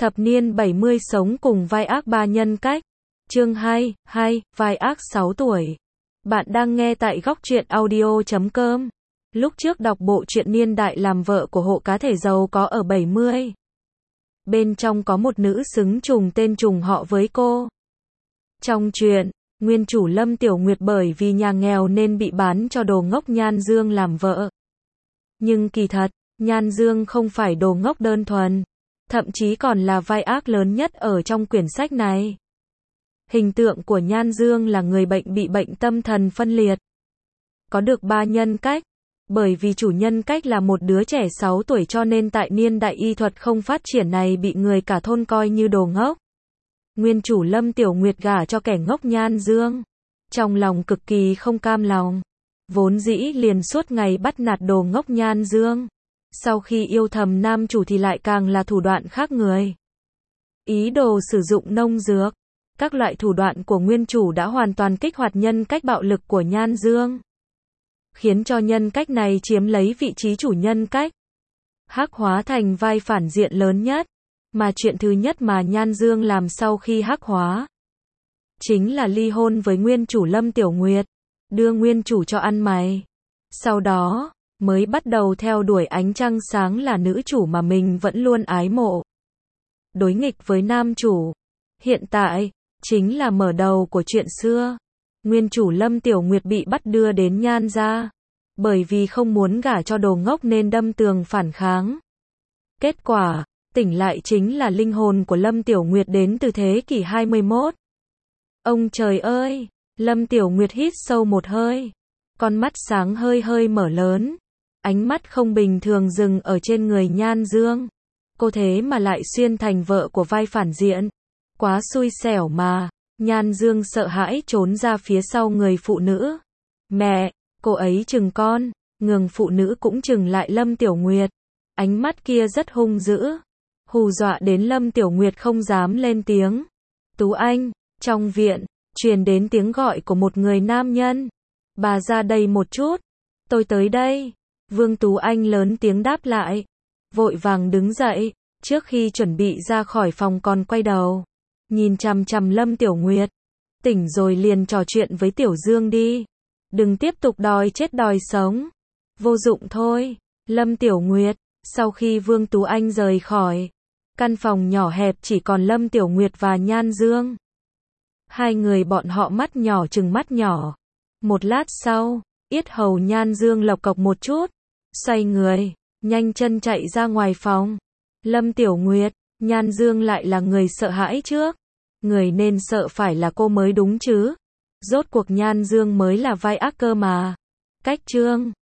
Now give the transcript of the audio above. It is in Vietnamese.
Thập niên 70 sống cùng vai ác ba nhân cách. Chương 2, vai ác 6 tuổi. Bạn đang nghe tại góc truyện audio.com. Lúc trước đọc bộ truyện niên đại làm vợ của hộ cá thể giàu có ở 70. Bên trong có một nữ xứng trùng tên trùng họ với cô. Trong truyện, nguyên chủ Lâm Tiểu Nguyệt bởi vì nhà nghèo nên bị bán cho đồ ngốc Nhan Dương làm vợ. Nhưng kỳ thật, Nhan Dương không phải đồ ngốc đơn thuần. Thậm chí còn là vai ác lớn nhất ở trong quyển sách này. Hình tượng của Nhan Dương là người bệnh bị bệnh tâm thần phân liệt. Có được 3 nhân cách. Bởi vì chủ nhân cách là một đứa trẻ 6 tuổi cho nên tại niên đại y thuật không phát triển này bị người cả thôn coi như đồ ngốc. Nguyên chủ Lâm Tiểu Nguyệt gả cho kẻ ngốc Nhan Dương. Trong lòng cực kỳ không cam lòng. Vốn dĩ liền suốt ngày bắt nạt đồ ngốc Nhan Dương. Sau khi yêu thầm nam chủ thì lại càng là thủ đoạn khác người. Ý đồ sử dụng nông dược. Các loại thủ đoạn của nguyên chủ đã hoàn toàn kích hoạt nhân cách bạo lực của Nhan Dương. Khiến cho nhân cách này chiếm lấy vị trí chủ nhân cách. Hắc hóa thành vai phản diện lớn nhất. Mà chuyện thứ nhất mà Nhan Dương làm sau khi hắc hóa. Chính là ly hôn với nguyên chủ Lâm Tiểu Nguyệt. Đưa nguyên chủ cho ăn mày. Sau đó mới bắt đầu theo đuổi ánh trăng sáng là nữ chủ mà mình vẫn luôn ái mộ. Đối nghịch với nam chủ. Hiện tại, chính là mở đầu của chuyện xưa. Nguyên chủ Lâm Tiểu Nguyệt bị bắt đưa đến Nhan gia. Bởi vì không muốn gả cho đồ ngốc nên đâm tường phản kháng. Kết quả, tỉnh lại chính là linh hồn của Lâm Tiểu Nguyệt đến từ thế kỷ 21. Ông trời ơi! Lâm Tiểu Nguyệt hít sâu một hơi. Con mắt sáng hơi hơi mở lớn. Ánh mắt không bình thường dừng ở trên người Nhan Dương. Cô thế mà lại xuyên thành vợ của vai phản diện. Quá xui xẻo mà. Nhan Dương sợ hãi trốn ra phía sau người phụ nữ. Mẹ, cô ấy chừng con. Người phụ nữ cũng chừng lại Lâm Tiểu Nguyệt. Ánh mắt kia rất hung dữ. Hù dọa đến Lâm Tiểu Nguyệt không dám lên tiếng. Tú Anh, trong viện, truyền đến tiếng gọi của một người nam nhân. Bà ra đây một chút. Tôi tới đây. Vương Tú Anh lớn tiếng đáp lại. Vội vàng đứng dậy. Trước khi chuẩn bị ra khỏi phòng còn quay đầu. Nhìn chằm chằm Lâm Tiểu Nguyệt. Tỉnh rồi liền trò chuyện với Tiểu Dương đi. Đừng tiếp tục đòi chết đòi sống. Vô dụng thôi. Lâm Tiểu Nguyệt. Sau khi Vương Tú Anh rời khỏi. Căn phòng nhỏ hẹp chỉ còn Lâm Tiểu Nguyệt và Nhan Dương. Hai người bọn họ mắt nhỏ chừng mắt nhỏ. Một lát sau, yết hầu Nhan Dương lộc cộc một chút. Xoay người, nhanh chân chạy ra ngoài phòng. Lâm Tiểu Nguyệt, Nhan Dương lại là người sợ hãi trước. Người nên sợ phải là cô mới đúng chứ. Rốt cuộc Nhan Dương mới là vai ác cơ mà. Cách chương